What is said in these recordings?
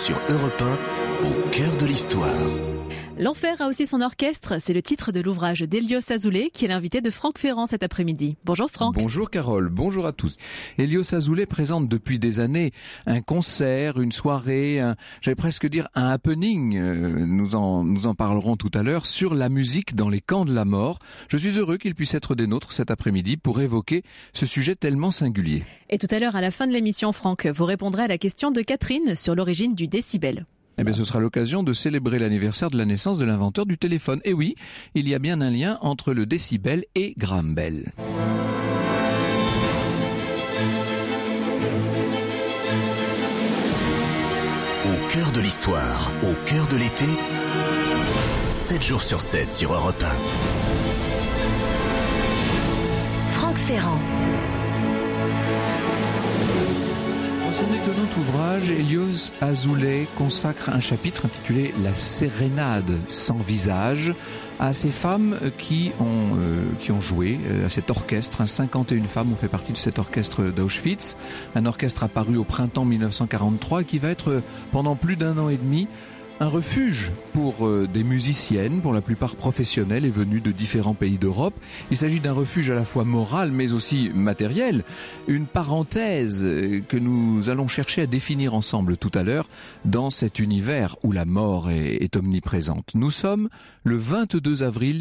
sur Europe 1, au cœur de l'histoire. L'enfer a aussi son orchestre, c'est le titre de l'ouvrage d'Hélios Azoulay qui est l'invité de Franck Ferrand cet après-midi. Bonjour Franck. Bonjour Carole, bonjour à tous. Hélios Azoulay présente depuis des années un concert, une soirée, j'allais presque dire un happening, nous en parlerons tout à l'heure, sur la musique dans les camps de la mort. Je suis heureux qu'il puisse être des nôtres cet après-midi pour évoquer ce sujet tellement singulier. Et tout à l'heure à la fin de l'émission Franck, vous répondrez à la question de Catherine sur l'origine du décibel. Eh bien, ce sera l'occasion de célébrer l'anniversaire de la naissance de l'inventeur du téléphone. Et oui, il y a bien un lien entre le décibel et Graham Bell. Au cœur de l'histoire, au cœur de l'été, 7 jours sur 7 sur Europe 1. Franck Ferrand. Dans son étonnant ouvrage, Hélios Azoulay consacre un chapitre intitulé « La sérénade sans visage » à ces femmes qui ont joué à cet orchestre. 51 femmes ont fait partie de cet orchestre d'Auschwitz, un orchestre apparu au printemps 1943 qui va être pendant plus d'1 an et demi un refuge pour des musiciennes, pour la plupart professionnelles et venues de différents pays d'Europe. Il s'agit d'un refuge à la fois moral mais aussi matériel, une parenthèse que nous allons chercher à définir ensemble tout à l'heure dans cet univers où la mort est omniprésente. Nous sommes le 22 avril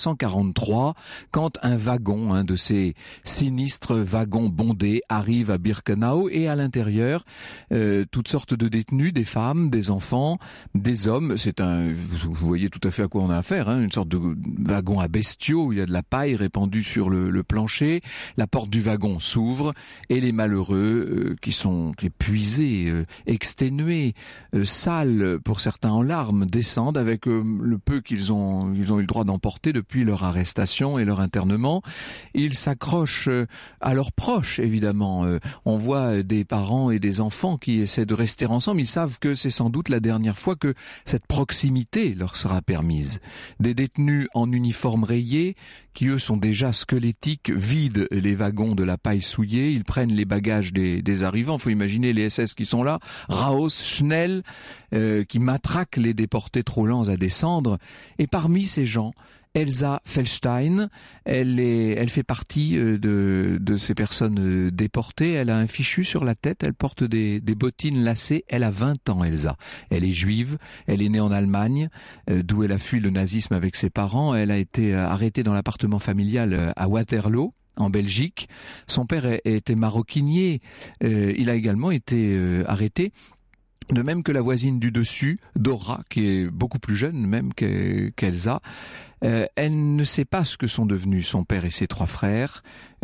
1943 quand un wagon, un de ces sinistres wagons bondés, arrive à Birkenau et à l'intérieur, toutes sortes de détenus, des femmes, des enfants, des hommes. Vous voyez tout à fait à quoi on a affaire, une sorte de wagon à bestiaux où il y a de la paille répandue sur le plancher. La porte du wagon s'ouvre et les malheureux qui sont épuisés, exténués, sales, pour certains en larmes, descendent avec le peu qu'ils ont eu le droit d'emporter depuis leur arrestation et leur internement. Ils s'accrochent à leurs proches, évidemment. On voit des parents et des enfants qui essaient de rester ensemble. Ils savent que c'est sans doute la dernière fois que cette proximité leur sera permise. Des détenus en uniforme rayé, qui eux sont déjà squelettiques, vident les wagons de la paille souillée, ils prennent les bagages des arrivants. Faut imaginer les SS qui sont là, Raos, Schnell, qui matraquent les déportés trop lents à descendre. Et parmi ces gens, Elsa Feldstein, elle fait partie de ces personnes déportées. Elle a un fichu sur la tête, elle porte des bottines lacées. Elle a 20 ans, Elsa. Elle est juive, elle est née en Allemagne, d'où elle a fui le nazisme avec ses parents. Elle a été arrêtée dans l'appartement familial à Waterloo, en Belgique. Son père était maroquinier. Il a également été arrêté. De même que la voisine du dessus, Dora, qui est beaucoup plus jeune même qu'Elsa. Elle ne sait pas ce que sont devenus son père et ses 3 frères,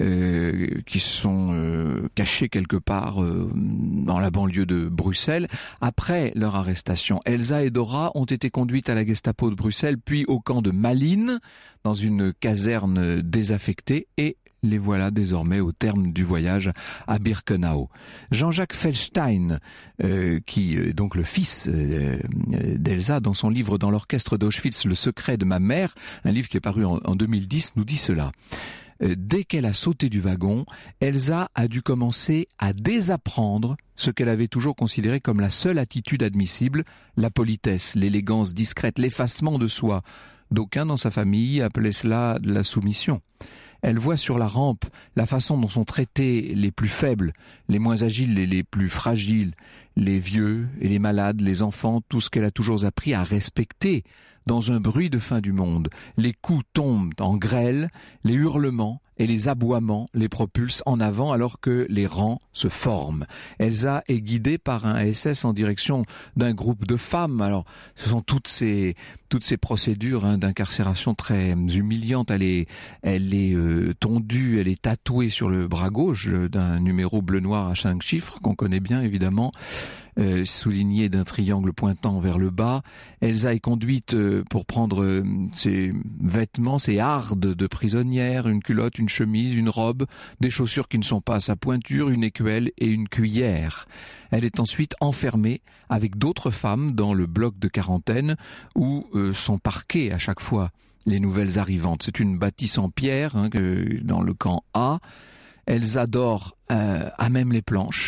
qui sont cachés quelque part dans la banlieue de Bruxelles. Après leur arrestation, Elsa et Dora ont été conduites à la Gestapo de Bruxelles, puis au camp de Malines, dans une caserne désaffectée, et les voilà désormais au terme du voyage à Birkenau. Jean-Jacques Feldstein, qui est donc le fils d'Elsa, dans son livre « Dans l'orchestre d'Auschwitz, le secret de ma mère », un livre qui est paru en 2010, nous dit cela. Dès qu'elle a sauté du wagon, Elsa a dû commencer à désapprendre ce qu'elle avait toujours considéré comme la seule attitude admissible, la politesse, l'élégance discrète, l'effacement de soi. D'aucuns dans sa famille appelaient cela de la soumission. Elle voit sur la rampe la façon dont sont traités les plus faibles, les moins agiles et les plus fragiles, les vieux et les malades, les enfants, tout ce qu'elle a toujours appris à respecter dans un bruit de fin du monde. Les coups tombent en grêle, les hurlements et les aboiements les propulsent en avant alors que les rangs se forment. Elsa est guidée par un SS en direction d'un groupe de femmes. Alors, ce sont toutes ces procédures d'incarcération très humiliantes. Elle est tondue, elle est tatouée sur le bras gauche d'un numéro bleu-noir à 5 chiffres qu'on connaît bien évidemment. Souligné d'un triangle pointant vers le bas. Elsa est conduite pour prendre ses vêtements, ses hardes de prisonnière, une culotte, une chemise, une robe, des chaussures qui ne sont pas à sa pointure, une écuelle et une cuillère. Elle est ensuite enfermée avec d'autres femmes dans le bloc de quarantaine où sont parquées à chaque fois les nouvelles arrivantes. C'est une bâtisse en pierre dans le camp A. Elsa dort à même les planches,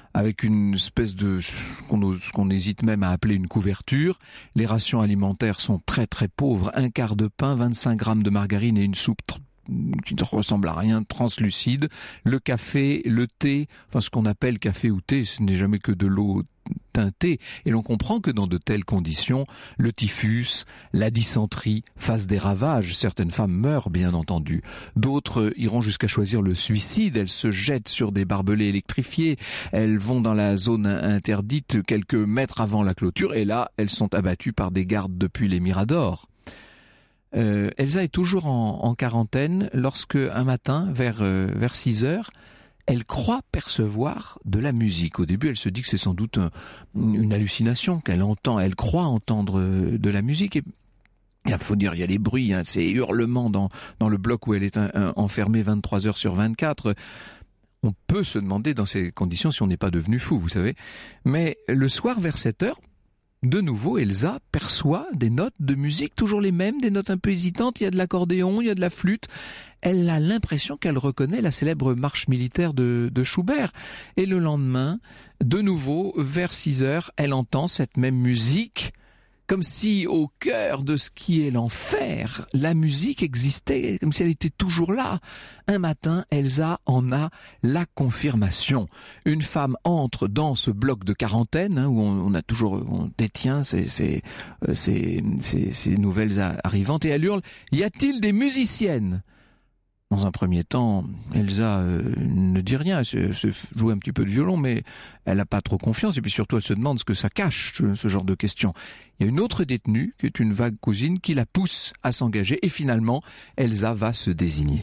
avec une espèce de ce qu'on hésite même à appeler une couverture. Les rations alimentaires sont très très pauvres, 1/4 de pain, 25 grammes de margarine et une soupe qui ne ressemble à rien, translucide. Le café, le thé, enfin ce qu'on appelle café ou thé, ce n'est jamais que de l'eau teintée. Et l'on comprend que dans de telles conditions, le typhus, la dysenterie fassent des ravages. Certaines femmes meurent, bien entendu. D'autres iront jusqu'à choisir le suicide. Elles se jettent sur des barbelés électrifiés. Elles vont dans la zone interdite quelques mètres avant la clôture. Et là, elles sont abattues par des gardes depuis les miradors. Elsa est toujours en quarantaine lorsque, un matin, vers 6 heures, elle croit percevoir de la musique. Au début, elle se dit que c'est sans doute une hallucination qu'elle entend. Elle croit entendre de la musique. Et il faut dire, il y a les bruits, ces hurlements dans le bloc où elle est enfermée 23 heures sur 24. On peut se demander dans ces conditions si on n'est pas devenu fou, vous savez. Mais le soir, vers 7 heures, de nouveau, Elsa perçoit des notes de musique, toujours les mêmes, des notes un peu hésitantes. Il y a de l'accordéon, il y a de la flûte. Elle a l'impression qu'elle reconnaît la célèbre marche militaire de Schubert. Et le lendemain, de nouveau, vers 6 heures, elle entend cette même musique, comme si au cœur de ce qui est l'enfer, la musique existait, comme si elle était toujours là. Un matin, Elsa en a la confirmation. Une femme entre dans ce bloc de quarantaine, où on détient ces nouvelles arrivantes, et elle hurle « Y a-t-il des musiciennes ?» Dans un premier temps, Elsa ne dit rien, elle se joue un petit peu de violon, mais elle n'a pas trop confiance, et puis surtout elle se demande ce que ça cache, ce genre de questions. Il y a une autre détenue, qui est une vague cousine, qui la pousse à s'engager, et finalement, Elsa va se désigner.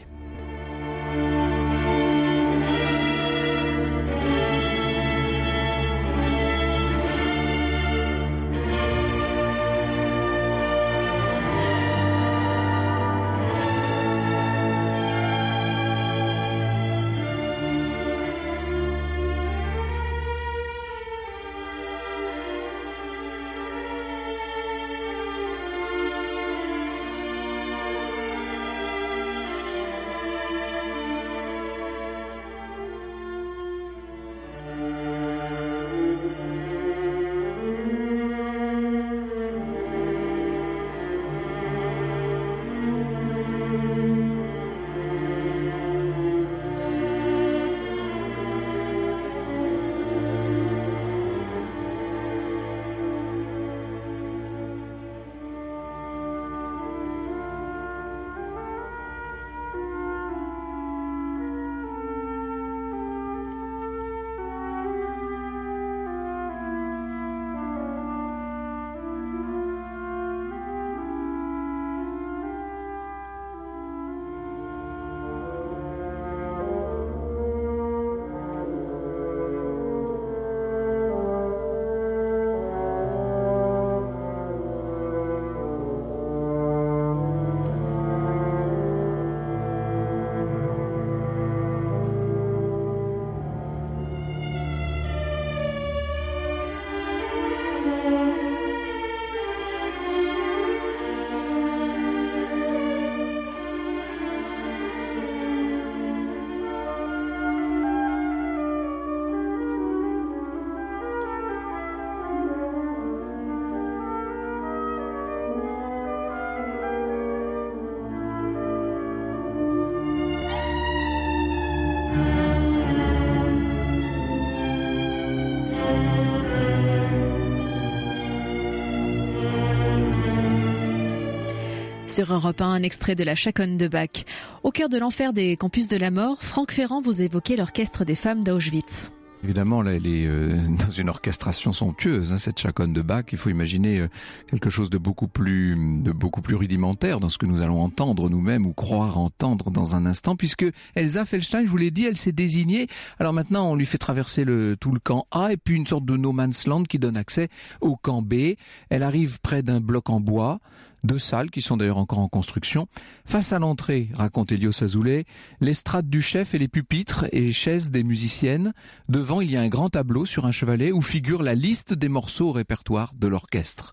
Sur Europe 1, un extrait de la Chaconne de Bach. Au cœur de l'enfer des campus de la mort, Franck Ferrand, vous évoquez l'orchestre des femmes d'Auschwitz. Évidemment, là, elle est dans une orchestration somptueuse, cette Chaconne de Bach. Il faut imaginer quelque chose de beaucoup plus rudimentaire dans ce que nous allons entendre nous-mêmes ou croire entendre dans un instant, puisque Elsa Feldstein, je vous l'ai dit, elle s'est désignée. Alors maintenant, on lui fait traverser tout le camp A et puis une sorte de no man's land qui donne accès au camp B. Elle arrive près d'un bloc en bois, 2 salles qui sont d'ailleurs encore en construction. Face à l'entrée, raconte Elios Azoulay, l'estrade du chef et les pupitres et les chaises des musiciennes. Devant, il y a un grand tableau sur un chevalet où figure la liste des morceaux au répertoire de l'orchestre.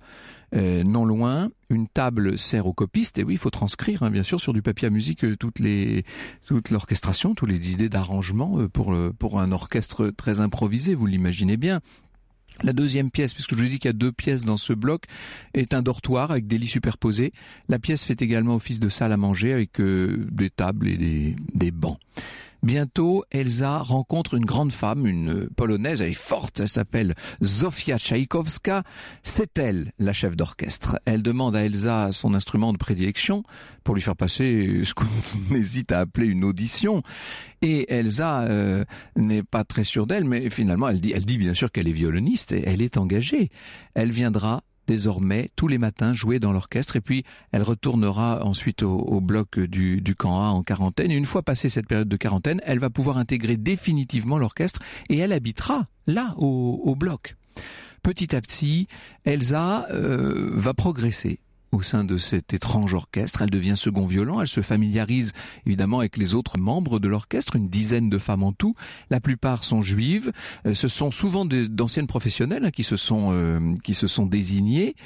Non loin, une table sert aux copistes, et oui, il faut transcrire, bien sûr, sur du papier à musique toute l'orchestration, toutes les idées d'arrangement pour un orchestre très improvisé, vous l'imaginez bien. La deuxième pièce, puisque je vous ai dit qu'il y a 2 pièces dans ce bloc, est un dortoir avec des lits superposés. La pièce fait également office de salle à manger avec des tables et des bancs. Bientôt, Elsa rencontre une grande femme, une polonaise, elle est forte, elle s'appelle Zofia Tchaïkovska. C'est elle, la chef d'orchestre. Elle demande à Elsa son instrument de prédilection pour lui faire passer ce qu'on hésite à appeler une audition. Et Elsa n'est pas très sûre d'elle, mais finalement, elle dit bien sûr qu'elle est violoniste et elle est engagée. Elle viendra désormais tous les matins jouer dans l'orchestre, et puis elle retournera ensuite au bloc du camp A en quarantaine, et une fois passée cette période de quarantaine, elle va pouvoir intégrer définitivement l'orchestre et elle habitera là au bloc. Petit à petit, Elsa va progresser au sein de cet étrange orchestre. Elle devient second violon, elle se familiarise évidemment avec les autres membres de l'orchestre, une dizaine de femmes en tout. La plupart sont juives, ce sont souvent d'anciennes professionnelles qui se sont désignées.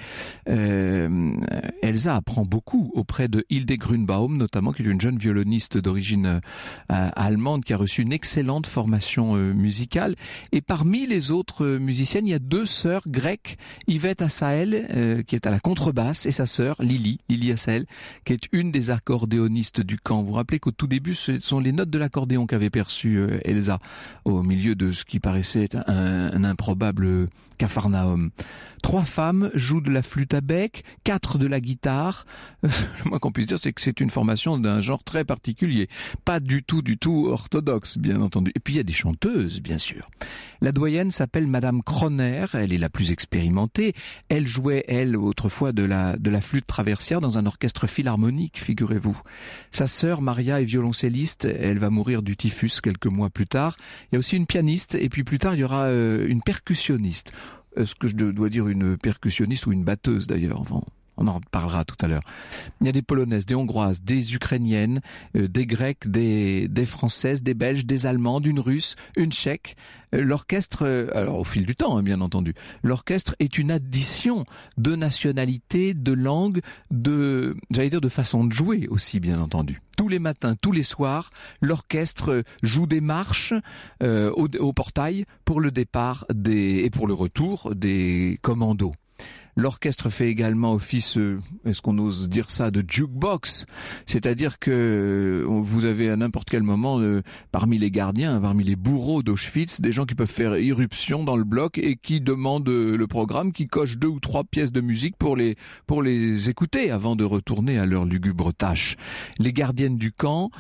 Elsa apprend beaucoup auprès de Hilde Grünbaum, notamment, qui est une jeune violoniste d'origine allemande qui a reçu une excellente formation musicale. Et parmi les autres musiciennes, il y a 2 sœurs grecques, Yvette Assael, qui est à la contrebasse, et sa sœur Lily Assael, qui est une des accordéonistes du camp. Vous vous rappelez qu'au tout début, ce sont les notes de l'accordéon qu'avait perçu Elsa au milieu de ce qui paraissait un improbable capharnaüm. 3 femmes jouent de la flûte à bec, 4 de la guitare. Le moins qu'on puisse dire, c'est que c'est une formation d'un genre très particulier. Pas du tout orthodoxe, bien entendu. Et puis il y a des chanteuses, bien sûr. La doyenne s'appelle Madame Kroner, elle est la plus expérimentée. Elle jouait, elle, autrefois de la flûte traversière dans un orchestre philharmonique, figurez-vous. Sa sœur Maria est violoncelliste, elle va mourir du typhus quelques mois plus tard. Il y a aussi une pianiste, et puis plus tard il y aura une percussionniste. Est-ce que je dois dire une percussionniste ou une batteuse d'ailleurs? Enfin, on en parlera tout à l'heure. Il y a des Polonaises, des Hongroises, des Ukrainiennes, des Grecques, des Françaises, des Belges, des Allemandes, une Russe, une Tchèque. L'orchestre, alors au fil du temps, bien entendu, l'orchestre est une addition de nationalités, de langues, de façon de jouer aussi, bien entendu. Tous les matins, tous les soirs, l'orchestre joue des marches au portail pour le départ et pour le retour des commandos. L'orchestre fait également office, est-ce qu'on ose dire ça, de jukebox, c'est-à-dire que vous avez à n'importe quel moment parmi les gardiens, parmi les bourreaux d'Auschwitz, des gens qui peuvent faire irruption dans le bloc et qui demandent le programme, qui cochent 2 ou 3 pièces de musique pour les écouter avant de retourner à leur lugubre tâche. Les gardiennes du camp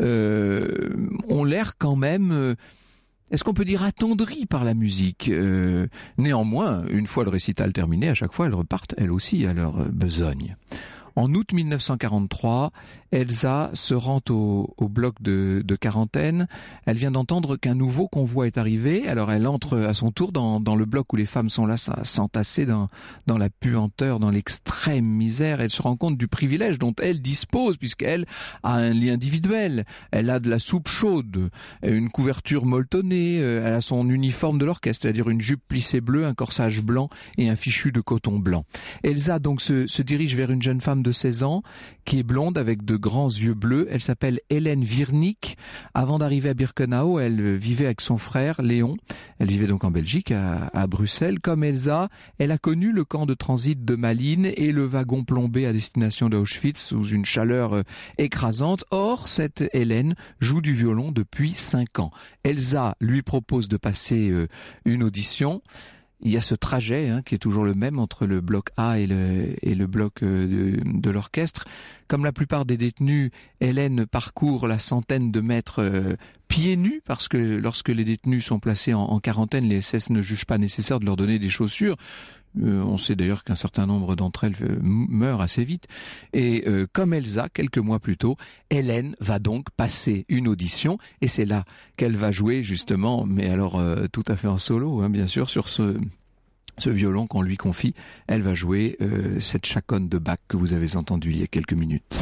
ont l'air quand même... Est-ce qu'on peut dire attendri par la musique? Néanmoins, une fois le récital terminé, à chaque fois, elles repartent, elles aussi, à leur besogne. En août 1943, Elsa se rend au bloc de quarantaine. Elle vient d'entendre qu'un nouveau convoi est arrivé. Alors elle entre à son tour dans le bloc où les femmes sont là, s'entasser dans la puanteur, dans l'extrême misère. Elle se rend compte du privilège dont elle dispose, puisqu'elle a un lit individuel. Elle a de la soupe chaude, une couverture molletonnée. Elle a son uniforme de l'orchestre, c'est-à-dire une jupe plissée bleue, un corsage blanc et un fichu de coton blanc. Elsa donc se dirige vers une jeune femme de 16 ans, qui est blonde avec de grands yeux bleus. Elle s'appelle Hélène Virnik. Avant d'arriver à Birkenau, elle vivait avec son frère Léon. Elle vivait donc en Belgique, à Bruxelles. Comme Elsa, elle a connu le camp de transit de Malines et le wagon plombé à destination d'Auschwitz sous une chaleur écrasante. Or, cette Hélène joue du violon depuis 5 ans. Elsa lui propose de passer une audition. Il y a ce trajet qui est toujours le même entre le bloc A et le bloc de l'orchestre. Comme la plupart des détenus, Hélène parcourt la centaine de mètres pieds nus, parce que lorsque les détenus sont placés en quarantaine, les SS ne jugent pas nécessaire de leur donner des chaussures. On sait d'ailleurs qu'un certain nombre d'entre elles meurent assez vite. Et comme Elsa, quelques mois plus tôt, Hélène va donc passer une audition, et c'est là qu'elle va jouer justement, mais alors tout à fait en solo, bien sûr, sur ce violon qu'on lui confie. Elle va jouer cette chaconne de Bach que vous avez entendue il y a quelques minutes.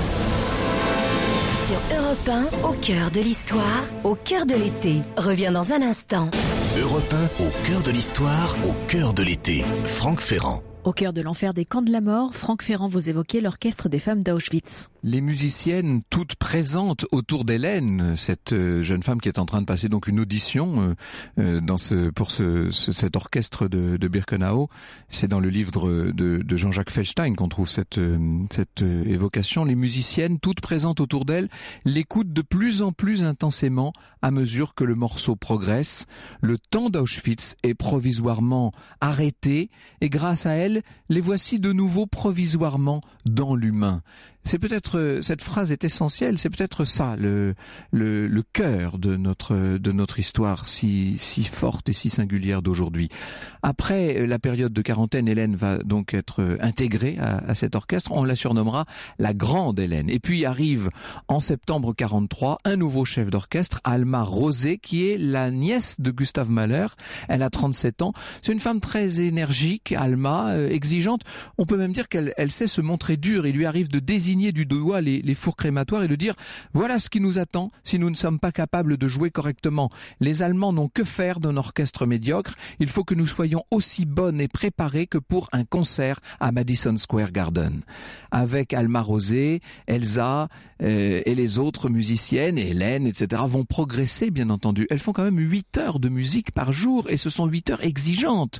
Sur Europe 1, au cœur de l'histoire, au cœur de l'été. Reviens dans un instant. Europe 1, au cœur de l'histoire, au cœur de l'été. Franck Ferrand. Au cœur de l'enfer des camps de la mort, Franck Ferrand, vous évoquez l'orchestre des femmes d'Auschwitz. Les musiciennes toutes présentes autour d'Hélène, cette jeune femme qui est en train de passer donc une audition pour cet orchestre de Birkenau. C'est dans le livre de Jean-Jacques Felstein qu'on trouve cette évocation. Les musiciennes toutes présentes autour d'elle l'écoutent de plus en plus intensément à mesure que le morceau progresse. Le temps d'Auschwitz est provisoirement arrêté et grâce à elle, les voici de nouveau provisoirement dans l'humain. C'est peut-être, cette phrase est essentielle, c'est peut-être ça, le cœur de notre histoire si forte et si singulière d'aujourd'hui. Après la période de quarantaine, Hélène va donc être intégrée à cet orchestre, on la surnommera la Grande Hélène. Et puis arrive en septembre 43 un nouveau chef d'orchestre, Alma Rosé, qui est la nièce de Gustav Mahler. Elle a 37 ans, c'est une femme très énergique, Alma, exigeante, on peut même dire qu'elle sait se montrer dure, il lui arrive de désigner du doigt les fours crématoires et de dire voilà ce qui nous attend si nous ne sommes pas capables de jouer correctement. Les Allemands n'ont que faire d'un orchestre médiocre, il faut que nous soyons aussi bonnes et préparées que pour un concert à Madison Square Garden. Avec Alma Rosé, Elsa et les autres musiciennes, et Hélène, etc. vont progresser bien entendu. Elles font quand même 8 heures de musique par jour et ce sont 8 heures exigeantes.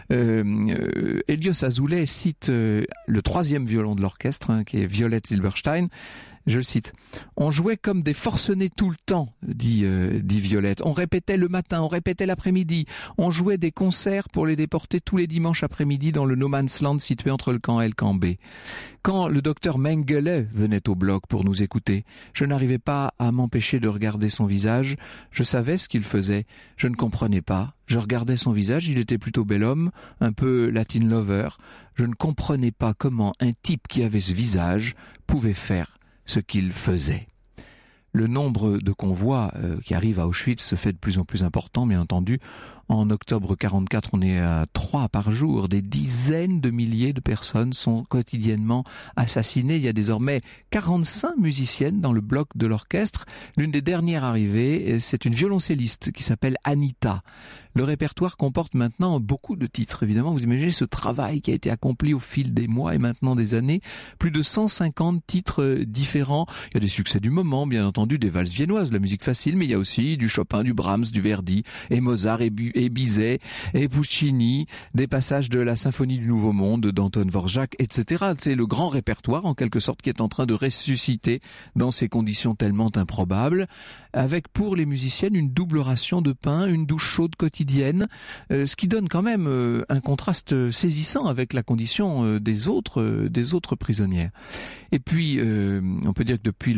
Elios Azoulay cite le 3e violon de l'orchestre, qui est Violette Silberstein. Je le cite. On jouait comme des forcenés tout le temps, dit Violette. On répétait le matin, on répétait l'après-midi. On jouait des concerts pour les déporter tous les dimanches après-midi dans le No Man's Land situé entre le camp A et le camp B. Quand le docteur Mengele venait au bloc pour nous écouter, je n'arrivais pas à m'empêcher de regarder son visage. Je savais ce qu'il faisait. Je ne comprenais pas. Je regardais son visage, il était plutôt bel homme, un peu Latin lover. Je ne comprenais pas comment un type qui avait ce visage pouvait faire ce qu'il faisait. Le nombre de convois qui arrivent à Auschwitz se fait de plus en plus important, bien entendu. En octobre 44, on est à 3 par jour. Des dizaines de milliers de personnes sont quotidiennement assassinées. Il y a désormais 45 musiciennes dans le bloc de l'orchestre. L'une des dernières arrivées, c'est une violoncelliste qui s'appelle Anita. Le répertoire comporte maintenant beaucoup de titres. Évidemment, vous imaginez ce travail qui a été accompli au fil des mois et maintenant des années. Plus de 150 titres différents. Il y a des succès du moment, bien entendu, des valses viennoises, de la musique facile, mais il y a aussi du Chopin, du Brahms, du Verdi, et Mozart, et Bizet, et Puccini, des passages de la Symphonie du Nouveau Monde d'Anton Dvorak, etc. C'est le grand répertoire, en quelque sorte, qui est en train de ressusciter dans ces conditions tellement improbables, avec pour les musiciennes une double ration de pain, une douche chaude quotidienne, ce qui donne quand même un contraste saisissant avec la condition des autres prisonnières. Et puis, on peut dire que depuis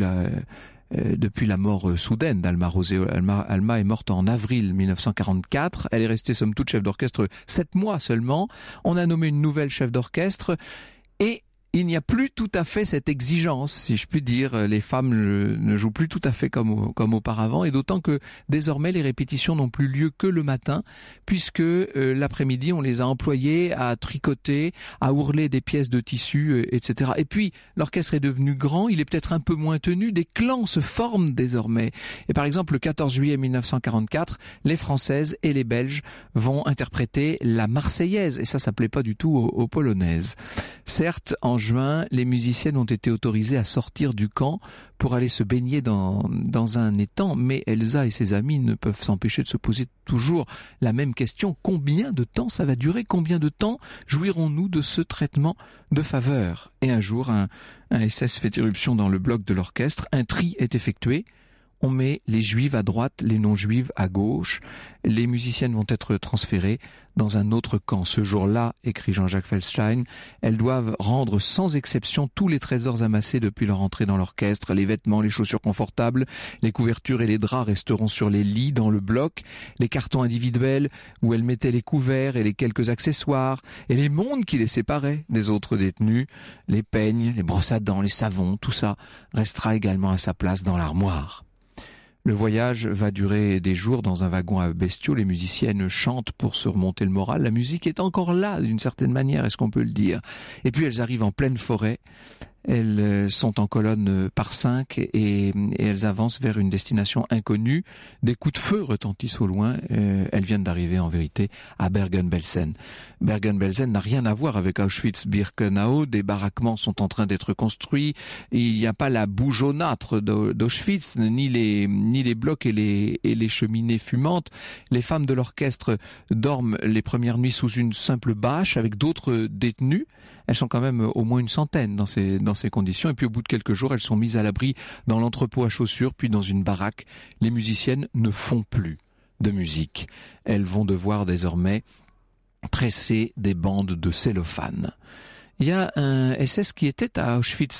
la mort soudaine d'Alma Rosé, Alma est morte en avril 1944. Elle est restée somme toute chef d'orchestre 7 mois seulement. On a nommé une nouvelle chef d'orchestre et il n'y a plus tout à fait cette exigence, si je puis dire. Les femmes ne jouent plus tout à fait comme auparavant, et d'autant que désormais les répétitions n'ont plus lieu que le matin, puisque l'après-midi on les a employées à tricoter, à ourler des pièces de tissu, etc. Et puis l'orchestre est devenu grand, il est peut-être un peu moins tenu, des clans se forment désormais. Et par exemple le 14 juillet 1944, les Françaises et les Belges vont interpréter la Marseillaise, et ça plaît pas du tout aux Polonaises. Certes, en juin, les musiciennes ont été autorisées à sortir du camp pour aller se baigner dans un étang, mais Elsa et ses amis ne peuvent s'empêcher de se poser toujours la même question. Combien de temps ça va durer? Combien de temps jouirons-nous de ce traitement de faveur? Et un jour, un SS fait irruption dans le bloc de l'orchestre, un tri est effectué. On met les juives à droite, les non-juives à gauche. Les musiciennes vont être transférées dans un autre camp. Ce jour-là, écrit Jean-Jacques Felstein, elles doivent rendre sans exception tous les trésors amassés depuis leur entrée dans l'orchestre. Les vêtements, les chaussures confortables, les couvertures et les draps resteront sur les lits dans le bloc. Les cartons individuels où elles mettaient les couverts et les quelques accessoires et les mondes qui les séparaient des autres détenus, les peignes, les brosses à dents, les savons, tout ça restera également à sa place dans l'armoire. Le voyage va durer des jours dans un wagon à bestiaux. Les musiciennes chantent pour se remonter le moral. La musique est encore là, d'une certaine manière, est-ce qu'on peut le dire? Et puis elles arrivent en pleine forêt. Elles sont en colonne par 5 et elles avancent vers une destination inconnue. Des coups de feu retentissent au loin. Elles viennent d'arriver en vérité à Bergen-Belsen. Bergen-Belsen n'a rien à voir avec Auschwitz-Birkenau. Des baraquements sont en train d'être construits. Il n'y a pas la boue jaunâtre d'Auschwitz, ni les blocs et les cheminées fumantes. Les femmes de l'orchestre dorment les premières nuits sous une simple bâche avec d'autres détenus. Elles sont quand même au moins une centaine dans ces conditions. Et puis au bout de quelques jours, elles sont mises à l'abri dans l'entrepôt à chaussures, puis dans une baraque. Les musiciennes ne font plus de musique. Elles vont devoir désormais tresser des bandes de cellophane. Il y a un SS qui était à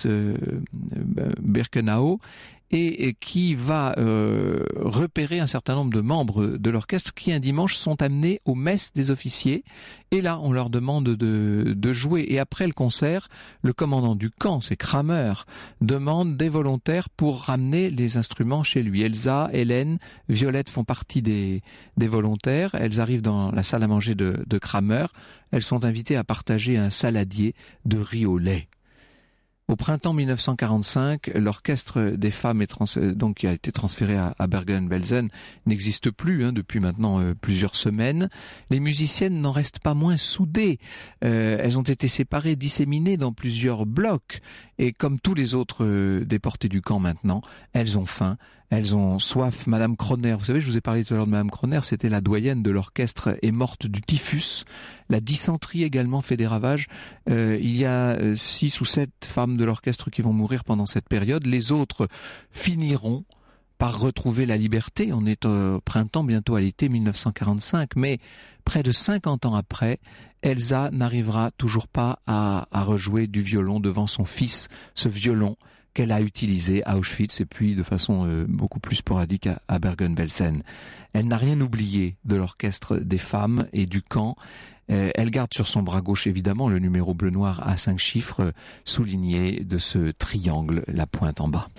Auschwitz-Birkenau et qui va repérer un certain nombre de membres de l'orchestre qui un dimanche sont amenés aux messes des officiers. Et là, on leur demande de jouer. Et après le concert, le commandant du camp, c'est Kramer, demande des volontaires pour ramener les instruments chez lui. Elsa, Hélène, Violette font partie des volontaires. Elles arrivent dans la salle à manger de Kramer. Elles sont invitées à partager un saladier de riz au lait. Au printemps 1945, l'orchestre des femmes donc qui a été transféré à Bergen-Belsen n'existe plus depuis maintenant plusieurs semaines. Les musiciennes n'en restent pas moins soudées. Elles ont été séparées, disséminées dans plusieurs blocs. Et comme tous les autres déportés du camp maintenant, elles ont faim. Elles ont soif. Madame Kroner, vous savez, je vous ai parlé tout à l'heure de Madame Kroner, c'était la doyenne de l'orchestre, est morte du typhus. La dysenterie également fait des ravages. Il y a 6 ou 7 femmes de l'orchestre qui vont mourir pendant cette période. Les autres finiront par retrouver la liberté. On est au printemps, bientôt à l'été 1945. Mais près de 50 ans après, Elsa n'arrivera toujours pas à rejouer du violon devant son fils, ce violon qu'elle a utilisé à Auschwitz et puis de façon beaucoup plus sporadique à Bergen-Belsen. Elle n'a rien oublié de l'orchestre des femmes et du camp. Elle garde sur son bras gauche évidemment le numéro bleu-noir à 5 chiffres souligné de ce triangle, la pointe en bas.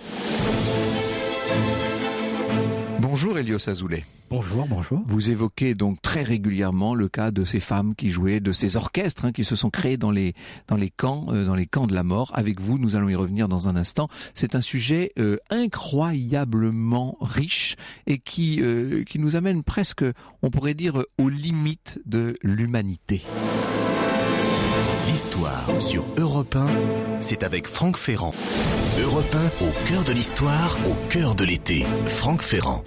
Bonjour Elios Azoulay. Bonjour. Vous évoquez donc très régulièrement le cas de ces femmes qui jouaient, de ces orchestres qui se sont créés dans les camps de la mort. Avec vous, nous allons y revenir dans un instant. C'est un sujet incroyablement riche et qui nous amène presque, on pourrait dire, aux limites de l'humanité. L'histoire sur Europe 1, c'est avec Franck Ferrand. Europe 1, au cœur de l'histoire, au cœur de l'été. Franck Ferrand.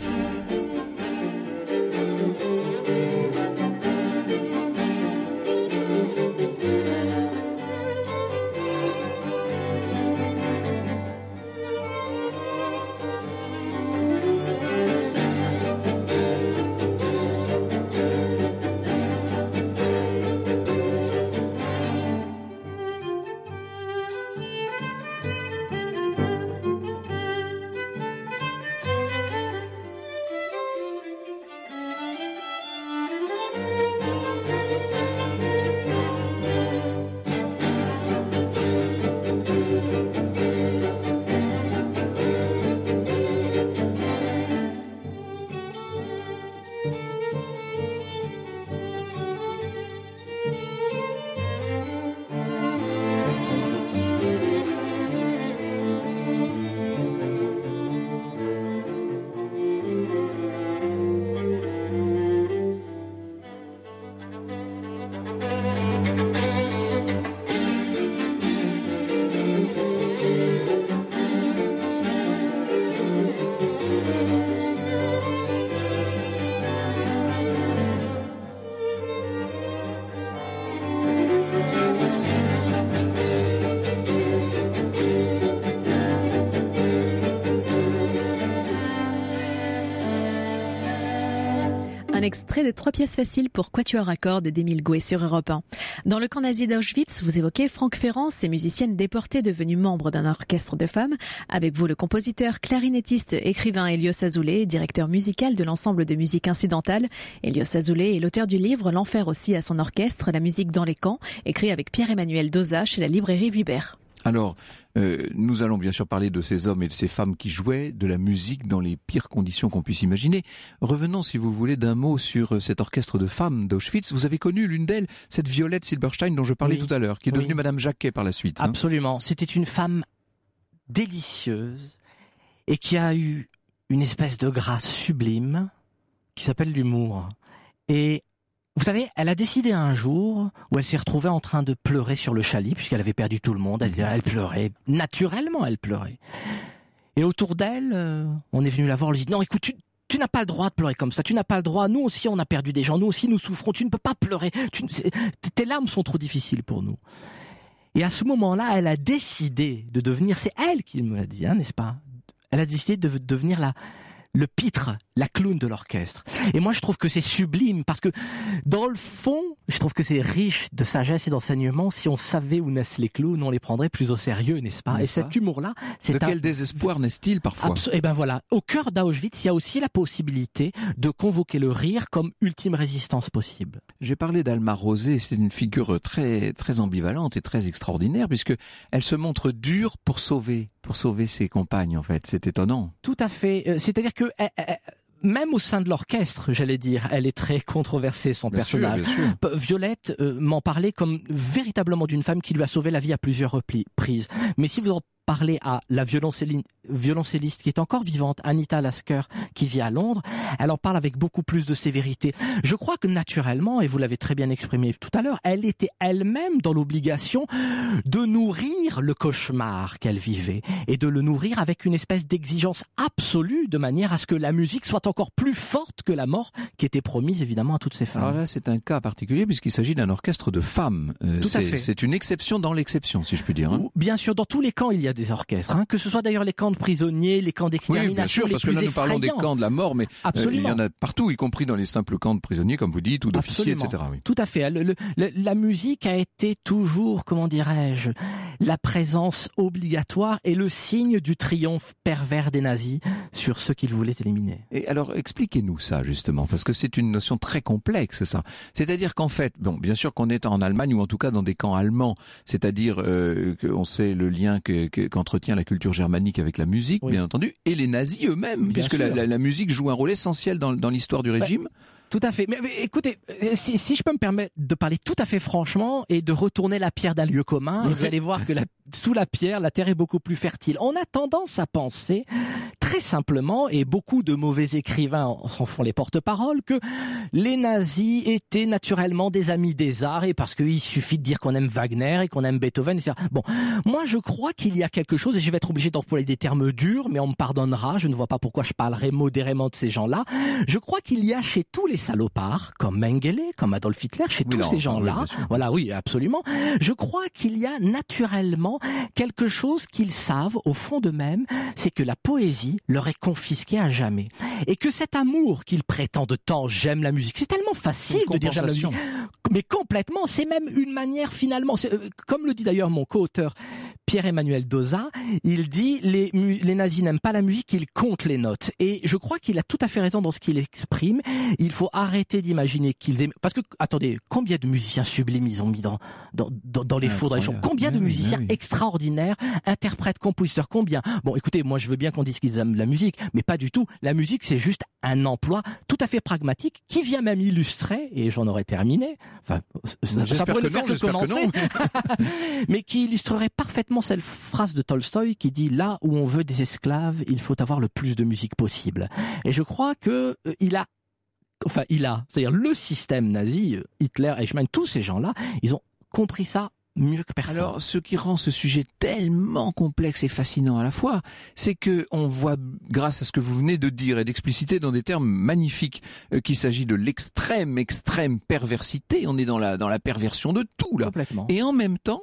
Un extrait de 3 pièces faciles pour quatuor à cordes d'Émile Gouet sur Europe 1. Dans le camp nazi d'Auschwitz, vous évoquez Franck Ferrand, ces musiciennes déportées devenues membres d'un orchestre de femmes. Avec vous, le compositeur, clarinettiste, écrivain Elios Azoulay, directeur musical de l'ensemble de musique incidentale. Elios Azoulay est l'auteur du livre L'enfer aussi à son orchestre, la musique dans les camps, écrit avec Pierre-Emmanuel Doza chez la librairie Vuibert. Alors, nous allons bien sûr parler de ces hommes et de ces femmes qui jouaient de la musique dans les pires conditions qu'on puisse imaginer. Revenons, si vous voulez, d'un mot sur cet orchestre de femmes d'Auschwitz. Vous avez connu l'une d'elles, cette Violette Silberstein dont je parlais tout à l'heure, qui est devenue Madame Jacquet par la suite. Absolument. C'était une femme délicieuse et qui a eu une espèce de grâce sublime qui s'appelle l'humour. Et vous savez, elle a décidé un jour où elle s'est retrouvée en train de pleurer sur le chalit, puisqu'elle avait perdu tout le monde. Elle pleurait. Naturellement, elle pleurait. Et autour d'elle, on est venu la voir, on lui dit « Non, écoute, tu n'as pas le droit de pleurer comme ça. Tu n'as pas le droit. Nous aussi, on a perdu des gens. Nous aussi, nous souffrons. Tu ne peux pas pleurer. Tes larmes sont trop difficiles pour nous. » Et à ce moment-là, elle a décidé de devenir, c'est elle qui me l'a dit, n'est-ce pas? Elle a décidé de devenir le pitre, la clown de l'orchestre. Et moi, je trouve que c'est sublime parce que, dans le fond, je trouve que c'est riche de sagesse et d'enseignement. Si on savait où naissent les clowns, on les prendrait plus au sérieux, n'est-ce pas? Et cet humour-là, c'est de quel désespoir naissent-ils parfois? Et ben voilà. Au cœur d'Auschwitz, il y a aussi la possibilité de convoquer le rire comme ultime résistance possible. J'ai parlé d'Alma Rosé. C'est une figure très, très ambivalente et très extraordinaire puisque elle se montre dure pour sauver ses compagnes, en fait. C'est étonnant. Tout à fait. C'est-à-dire que même au sein de l'orchestre, j'allais dire, elle est très controversée, son personnage. Bien sûr. Violette m'en parlait comme véritablement d'une femme qui lui a sauvé la vie à plusieurs reprises. Mais si vous en parlez à la violoncelliste qui est encore vivante, Anita Lasker, qui vit à Londres, elle en parle avec beaucoup plus de sévérité. Je crois que naturellement, et vous l'avez très bien exprimé tout à l'heure, elle était elle-même dans l'obligation de nourrir le cauchemar qu'elle vivait et de le nourrir avec une espèce d'exigence absolue de manière à ce que la musique soit encore plus forte que la mort qui était promise évidemment à toutes ces femmes. Alors là, c'est un cas particulier puisqu'il s'agit d'un orchestre de femmes. Tout à fait. C'est une exception dans l'exception, si je puis dire. Bien sûr, dans tous les camps, il y a des orchestres, que ce soit d'ailleurs les camps de prisonniers, les camps d'extermination, oui, bien sûr, les parce plus que là nous effrayants. parlons des camps de la mort, mais il y en a partout, y compris dans les simples camps de prisonniers, comme vous dites, ou d'officiers, etc. Oui. Tout à fait. La musique a été toujours, comment dirais-je, la présence obligatoire et le signe du triomphe pervers des nazis sur ceux qu'ils voulaient éliminer. Et alors, expliquez-nous ça, justement, parce que c'est une notion très complexe, ça. C'est-à-dire qu'en fait, bon, bien sûr qu'on est en Allemagne, ou en tout cas dans des camps allemands, c'est-à-dire qu'on sait le lien qu'entretient la culture germanique avec la musique, bien entendu, et les nazis eux-mêmes, puisque la musique joue un rôle essentiel dans l'histoire du régime. Tout à fait. Mais écoutez, si je peux me permettre de parler tout à fait franchement et de retourner la pierre d'un lieu commun, vous allez voir que sous la pierre, la terre est beaucoup plus fertile. On a tendance à penser très simplement, et beaucoup de mauvais écrivains s'en font les porte-paroles, que les nazis étaient naturellement des amis des arts, et parce qu'il suffit de dire qu'on aime Wagner et qu'on aime Beethoven, etc. Bon, moi je crois qu'il y a quelque chose, et je vais être obligé d'employer des termes durs, mais on me pardonnera, je ne vois pas pourquoi je parlerai modérément de ces gens-là. Je crois qu'il y a chez tous les salopards, comme Mengele, comme Adolf Hitler, chez tous ces gens-là, voilà, oui, absolument, je crois qu'il y a naturellement quelque chose qu'ils savent au fond d'eux-mêmes, c'est que la poésie leur est confisquée à jamais. Et que cet amour qu'ils prétendent tant, j'aime la musique, c'est tellement facile de dire j'aime la musique. Mais complètement, c'est même une manière finalement, comme le dit d'ailleurs mon co-auteur Pierre-Emmanuel Doza, il dit les nazis n'aiment pas la musique, ils comptent les notes. Et je crois qu'il a tout à fait raison dans ce qu'il exprime. Il faut arrêter d'imaginer qu'ils aiment... Parce que, attendez, combien de musiciens sublimes ils ont mis dans les fours, dans les chambres? Combien de musiciens extraordinaires, interprètes, compositeurs, combien? Bon, écoutez, moi je veux bien qu'on dise qu'ils aiment la musique, mais pas du tout. La musique, c'est juste un emploi tout à fait pragmatique qui vient même illustrer, et j'en aurais terminé, enfin, ça pourrait le faire que commencer, mais qui illustrerait parfaitement cette phrase de Tolstoï qui dit « Là où on veut des esclaves, il faut avoir le plus de musique possible ». Et je crois que c'est-à-dire le système nazi, Hitler, Eichmann, tous ces gens-là, ils ont compris ça mieux que personne. Alors, ce qui rend ce sujet tellement complexe et fascinant à la fois, c'est que on voit, grâce à ce que vous venez de dire et d'expliciter dans des termes magnifiques, qu'il s'agit de l'extrême perversité. On est dans la perversion de tout, là. Complètement. Et en même temps,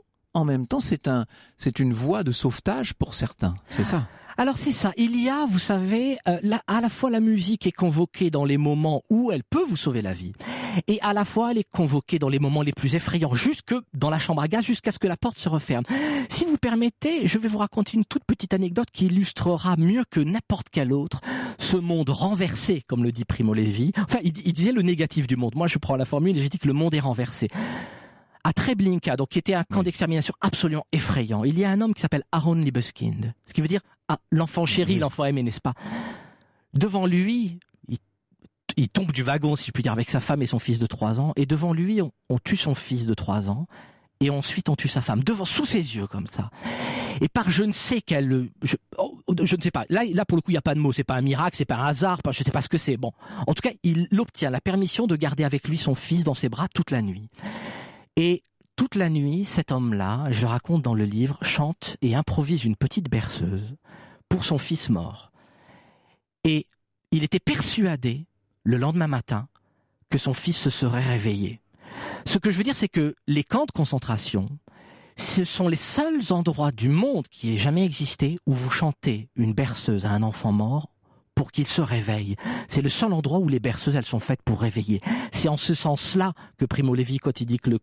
c'est une voie de sauvetage pour certains. C'est ça. Alors c'est ça, il y a, vous savez, à la fois la musique est convoquée dans les moments où elle peut vous sauver la vie, et à la fois elle est convoquée dans les moments les plus effrayants, jusque dans la chambre à gaz, jusqu'à ce que la porte se referme. Si vous permettez, je vais vous raconter une toute petite anecdote qui illustrera mieux que n'importe quel autre ce monde renversé, comme le dit Primo Levi. Enfin, il disait le négatif du monde. Moi, je prends la formule et je dis que le monde est renversé. à Treblinka, donc qui était un camp d'extermination absolument effrayant, il y a un homme qui s'appelle Aaron Libeskind, ce qui veut dire l'enfant chéri, l'enfant aimé, n'est-ce pas? Devant lui, il tombe du wagon, si je puis dire, avec sa femme et son fils de 3 ans, et devant lui, on tue son fils de 3 ans, et ensuite on tue sa femme, sous ses yeux, comme ça. Et par je ne sais quel... Je ne sais pas. Là, pour le coup, il n'y a pas de mots. C'est pas un miracle, c'est pas un hasard, je ne sais pas ce que c'est. Bon. En tout cas, il obtient la permission de garder avec lui son fils dans ses bras toute la nuit. Et toute la nuit, cet homme-là, je le raconte dans le livre, chante et improvise une petite berceuse pour son fils mort. Et il était persuadé, le lendemain matin, que son fils se serait réveillé. Ce que je veux dire, c'est que les camps de concentration, ce sont les seuls endroits du monde qui aient jamais existé où vous chantez une berceuse à un enfant mort pour qu'il se réveille. C'est le seul endroit où les berceuses, elles sont faites pour réveiller. C'est en ce sens-là que Primo Levi, quand il dit que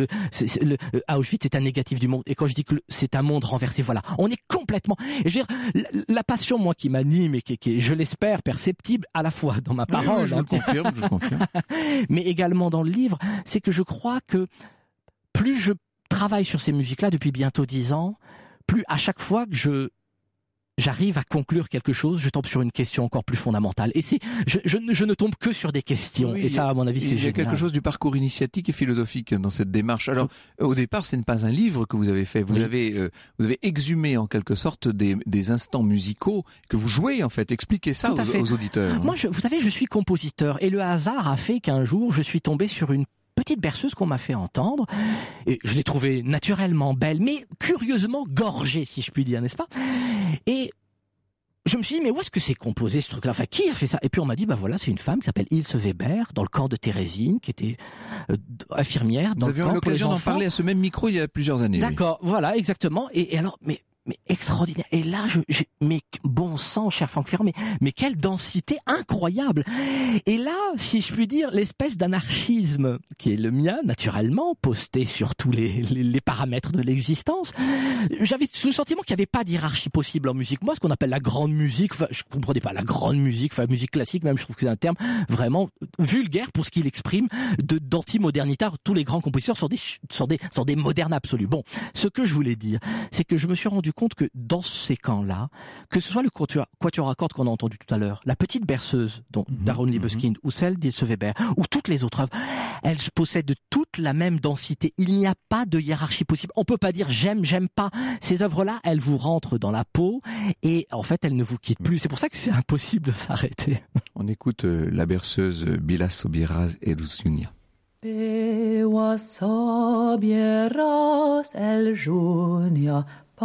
Auschwitz est un négatif du monde, et quand je dis que c'est un monde renversé, voilà. On est complètement... Et je veux dire, la passion, moi, qui m'anime et qui est, je l'espère, perceptible à la fois dans ma parole... Oui, je le confirme. Mais également dans le livre, c'est que je crois que plus je travaille sur ces musiques-là depuis bientôt 10 ans, plus à chaque fois que j'arrive à conclure quelque chose, je tombe sur une question encore plus fondamentale. Et je ne tombe que sur des questions. Oui, et ça, à mon avis, c'est génial. Il y a quelque chose du parcours initiatique et philosophique dans cette démarche. Alors, au départ, ce n'est pas un livre que vous avez fait. Vous avez exhumé, en quelque sorte, des instants musicaux que vous jouez, en fait. Expliquez ça aux auditeurs. Moi, vous savez, je suis compositeur. Et le hasard a fait qu'un jour, je suis tombé sur une petite berceuse qu'on m'a fait entendre, et je l'ai trouvée naturellement belle, mais curieusement gorgée, si je puis dire, n'est-ce pas? Et je me suis dit, mais où est-ce que c'est composé, ce truc-là? Enfin, qui a fait ça? Et puis on m'a dit, voilà, c'est une femme qui s'appelle Ilse Weber, dans le camp de Thérésine, qui était infirmière dans le camp pour les enfants. Nous avions eu l'occasion d'en parler à ce même micro il y a plusieurs années. D'accord, oui. Voilà, exactement. Et alors, mais extraordinaire. Et là, mais bon sang, cher Franck Ferrand, mais quelle densité incroyable. Et là, si je puis dire, l'espèce d'anarchisme qui est le mien, naturellement, posté sur tous les paramètres de l'existence, j'avais le sentiment qu'il n'y avait pas d'hiérarchie possible en musique. Moi, ce qu'on appelle la grande musique, je comprenais pas la grande musique, musique classique, même, je trouve que c'est un terme vraiment vulgaire pour ce qu'il exprime d'anti-modernité. Tous les grands compositeurs sont des modernes absolus. Bon, ce que je voulais dire, c'est que je me suis rendu compte que dans ces camps-là, que ce soit le quatuor à cordes qu'on a entendu tout à l'heure, la petite berceuse d'Aaron Libeskind ou celle d'Ilse Weber ou toutes les autres œuvres, elles possèdent toute la même densité. Il n'y a pas de hiérarchie possible. On peut pas dire j'aime pas. Ces œuvres-là, elles vous rentrent dans la peau et en fait, elles ne vous quittent plus. C'est pour ça que c'est impossible de s'arrêter. On écoute la berceuse Bila Sobieraz Elusiunia. Była sobie raz Elżunia,